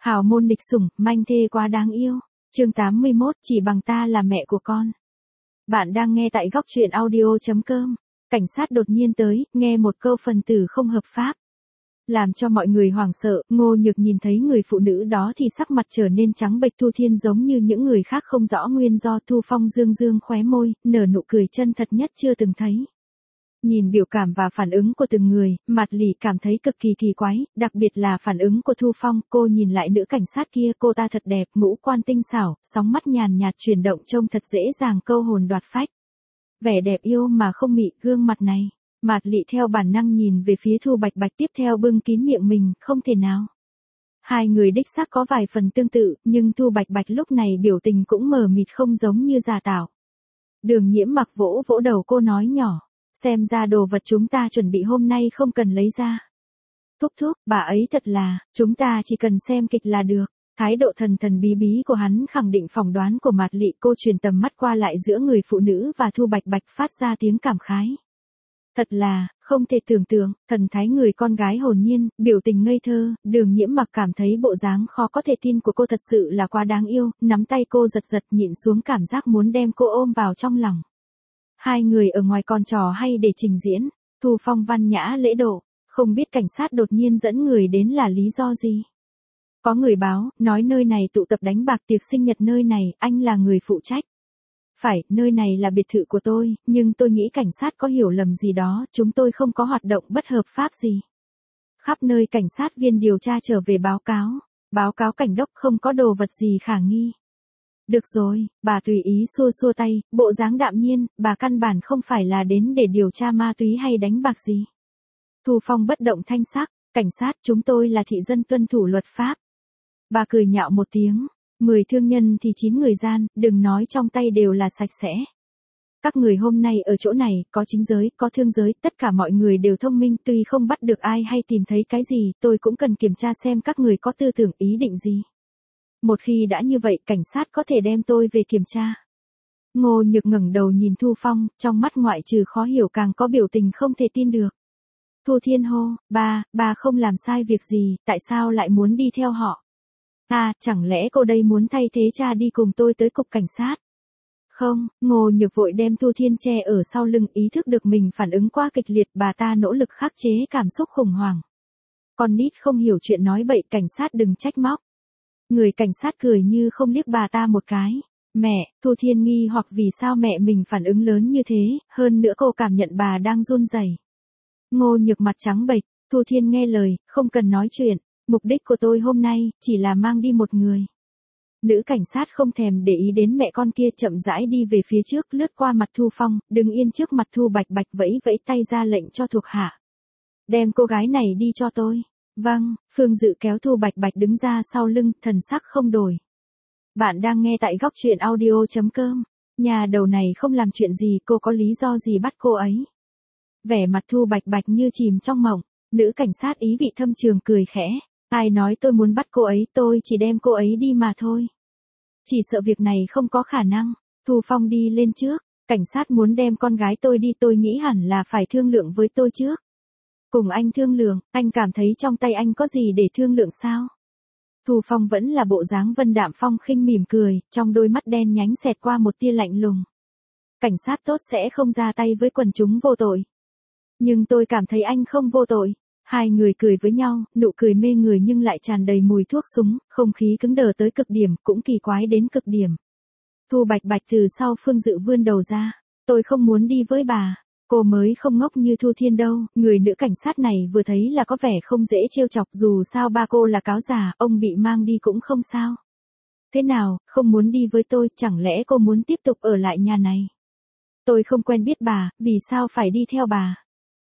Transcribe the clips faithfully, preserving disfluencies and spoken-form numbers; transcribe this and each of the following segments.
Hào môn địch sủng, manh thê quá đáng yêu. Chương tám mươi mốt, chỉ bằng ta là mẹ của con. Bạn đang nghe tại góc truyện audio chấm com. Cảnh sát đột nhiên tới, nghe một câu phần tử không hợp pháp. Làm cho mọi người hoảng sợ, Ngô Nhược nhìn thấy người phụ nữ đó thì sắc mặt trở nên trắng bệch. Thu Thiên giống như những người khác không rõ nguyên do. Thu Phong dương dương khóe môi, nở nụ cười chân thật nhất chưa từng thấy. Nhìn biểu cảm và phản ứng của từng người, Mạt Lỷ cảm thấy cực kỳ kỳ quái, đặc biệt là phản ứng của Thu Phong. Cô nhìn lại nữ cảnh sát kia, cô ta thật đẹp, ngũ quan tinh xảo, sóng mắt nhàn nhạt chuyển động trông thật dễ dàng câu hồn đoạt phách. Vẻ đẹp yêu mà không mị, gương mặt này. Mạt Lỷ theo bản năng nhìn về phía Thu Bạch Bạch, tiếp theo bưng kín miệng mình, không thể nào. Hai người đích xác có vài phần tương tự, nhưng Thu Bạch Bạch lúc này biểu tình cũng mờ mịt không giống như giả tạo. Đường Nhiễm mặc vỗ vỗ đầu cô nói nhỏ. Xem ra đồ vật chúng ta chuẩn bị hôm nay không cần lấy ra. Thúc thúc, bà ấy thật là, chúng ta chỉ cần xem kịch là được. Thái độ thần thần bí bí của hắn khẳng định phỏng đoán của Mạt Lỷ. Cô truyền tầm mắt qua lại giữa người phụ nữ và Thu Bạch Bạch, phát ra tiếng cảm khái. Thật là, không thể tưởng tượng, thần thái người con gái hồn nhiên, biểu tình ngây thơ. Đường Nhiễm mặc cảm thấy bộ dáng khó có thể tin của cô thật sự là quá đáng yêu, nắm tay cô giật giật, nhịn xuống cảm giác muốn đem cô ôm vào trong lòng. Hai người ở ngoài còn trò hay để trình diễn. Thu Phong văn nhã lễ độ, không biết cảnh sát đột nhiên dẫn người đến là lý do gì. Có người báo, nói nơi này tụ tập đánh bạc, tiệc sinh nhật nơi này, anh là người phụ trách. Phải, nơi này là biệt thự của tôi, nhưng tôi nghĩ cảnh sát có hiểu lầm gì đó, chúng tôi không có hoạt động bất hợp pháp gì. Khắp nơi cảnh sát viên điều tra trở về báo cáo, báo cáo cảnh đốc không có đồ vật gì khả nghi. Được rồi, bà tùy ý xua xua tay, bộ dáng đạm nhiên, bà căn bản không phải là đến để điều tra ma túy hay đánh bạc gì. Thu Phong bất động thanh sắc, cảnh sát, chúng tôi là thị dân tuân thủ luật pháp. Bà cười nhạo một tiếng, mười thương nhân thì chín người gian, đừng nói trong tay đều là sạch sẽ. Các người hôm nay ở chỗ này, có chính giới, có thương giới, tất cả mọi người đều thông minh, tuy không bắt được ai hay tìm thấy cái gì, tôi cũng cần kiểm tra xem các người có tư tưởng ý định gì. Một khi đã như vậy, cảnh sát có thể đem tôi về kiểm tra. Ngô Nhược ngẩng đầu nhìn Thu Phong, trong mắt ngoại trừ khó hiểu càng có biểu tình không thể tin được. Thu Thiên hô, ba, ba không làm sai việc gì, tại sao lại muốn đi theo họ? À, chẳng lẽ cô đây muốn thay thế cha đi cùng tôi tới cục cảnh sát? Không, Ngô Nhược vội đem Thu Thiên che ở sau lưng, ý thức được mình phản ứng quá kịch liệt, bà ta nỗ lực khắc chế cảm xúc khủng hoảng. Con nít không hiểu chuyện nói bậy, cảnh sát đừng trách móc. Người cảnh sát cười như không liếc bà ta một cái. Mẹ, Thu Thiên nghi hoặc vì sao mẹ mình phản ứng lớn như thế, hơn nữa cô cảm nhận bà đang run rẩy. Ngô Nhược mặt trắng bệch, Thu Thiên nghe lời, không cần nói chuyện, mục đích của tôi hôm nay, chỉ là mang đi một người. Nữ cảnh sát không thèm để ý đến mẹ con kia, chậm rãi đi về phía trước, lướt qua mặt Thu Phong, đứng yên trước mặt Thu Bạch Bạch, vẫy vẫy tay ra lệnh cho thuộc hạ. Đem cô gái này đi cho tôi. Vâng, Phương Dự kéo Thu Bạch Bạch đứng ra sau lưng, thần sắc không đổi. Bạn đang nghe tại góc truyện audio chấm com. Nhà đầu này không làm chuyện gì, cô có lý do gì bắt cô ấy? Vẻ mặt Thu Bạch Bạch như chìm trong mộng, nữ cảnh sát ý vị thâm trường cười khẽ. Ai nói tôi muốn bắt cô ấy, tôi chỉ đem cô ấy đi mà thôi. Chỉ sợ việc này không có khả năng. Thu Phong đi lên trước, cảnh sát muốn đem con gái tôi đi, tôi nghĩ hẳn là phải thương lượng với tôi trước. Cùng anh thương lượng, anh cảm thấy trong tay anh có gì để thương lượng sao? Thu Phong vẫn là bộ dáng vân đạm phong khinh mỉm cười, trong đôi mắt đen nhánh xẹt qua một tia lạnh lùng. Cảnh sát tốt sẽ không ra tay với quần chúng vô tội. Nhưng tôi cảm thấy anh không vô tội. Hai người cười với nhau, nụ cười mê người nhưng lại tràn đầy mùi thuốc súng, không khí cứng đờ tới cực điểm, cũng kỳ quái đến cực điểm. Thu Bạch Bạch từ sau Phương Dự vươn đầu ra. Tôi không muốn đi với bà. Cô mới không ngốc như Thu Thiên đâu, người nữ cảnh sát này vừa thấy là có vẻ không dễ trêu chọc, dù sao ba cô là cáo già, ông bị mang đi cũng không sao. Thế nào, không muốn đi với tôi, chẳng lẽ cô muốn tiếp tục ở lại nhà này? Tôi không quen biết bà, vì sao phải đi theo bà?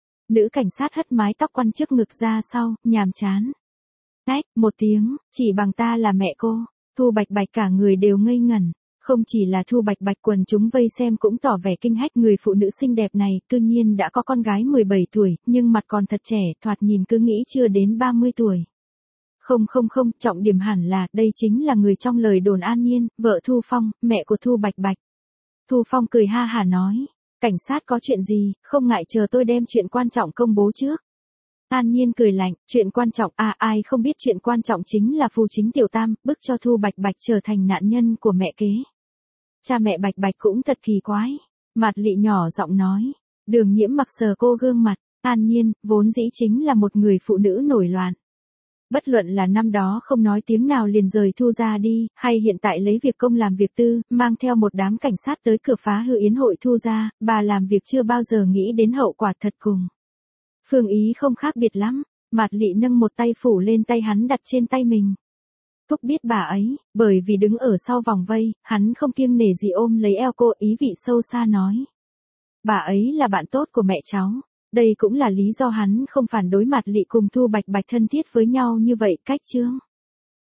Nữ cảnh sát hất mái tóc quăn trước ngực ra sau, nhàm chán. Ách, một tiếng, chỉ bằng ta là mẹ cô. Thu Bạch Bạch cả người đều ngây ngẩn. Không chỉ là Thu Bạch Bạch, quần chúng vây xem cũng tỏ vẻ kinh hách, người phụ nữ xinh đẹp này, cư nhiên đã có con gái mười bảy tuổi, nhưng mặt còn thật trẻ, thoạt nhìn cứ nghĩ chưa đến ba mươi tuổi. Không không không, trọng điểm hẳn là, đây chính là người trong lời đồn An Nhiên, vợ Thu Phong, mẹ của Thu Bạch Bạch. Thu Phong cười ha hả nói, cảnh sát có chuyện gì, không ngại chờ tôi đem chuyện quan trọng công bố trước. An Nhiên cười lạnh, chuyện quan trọng à, ai không biết chuyện quan trọng chính là Phù Chính Tiểu Tam, bức cho Thu Bạch Bạch trở thành nạn nhân của mẹ kế. Cha mẹ Bạch Bạch cũng thật kỳ quái. Mạt Lị nhỏ giọng nói. Đường Nhiễm mặc sờ cô gương mặt, An Nhiên, vốn dĩ chính là một người phụ nữ nổi loạn. Bất luận là năm đó không nói tiếng nào liền rời Thu ra đi, hay hiện tại lấy việc công làm việc tư, mang theo một đám cảnh sát tới cửa phá hư yến hội Thu ra, bà làm việc chưa bao giờ nghĩ đến hậu quả thật cùng. Phương Ý không khác biệt lắm, Mạt Lị nâng một tay phủ lên tay hắn đặt trên tay mình. Thúc biết bà ấy, bởi vì đứng ở sau vòng vây, hắn không kiêng nể gì ôm lấy eo cô, ý vị sâu xa nói. Bà ấy là bạn tốt của mẹ cháu, đây cũng là lý do hắn không phản đối Mạt Lị cùng Thu Bạch Bạch thân thiết với nhau như vậy cách chương.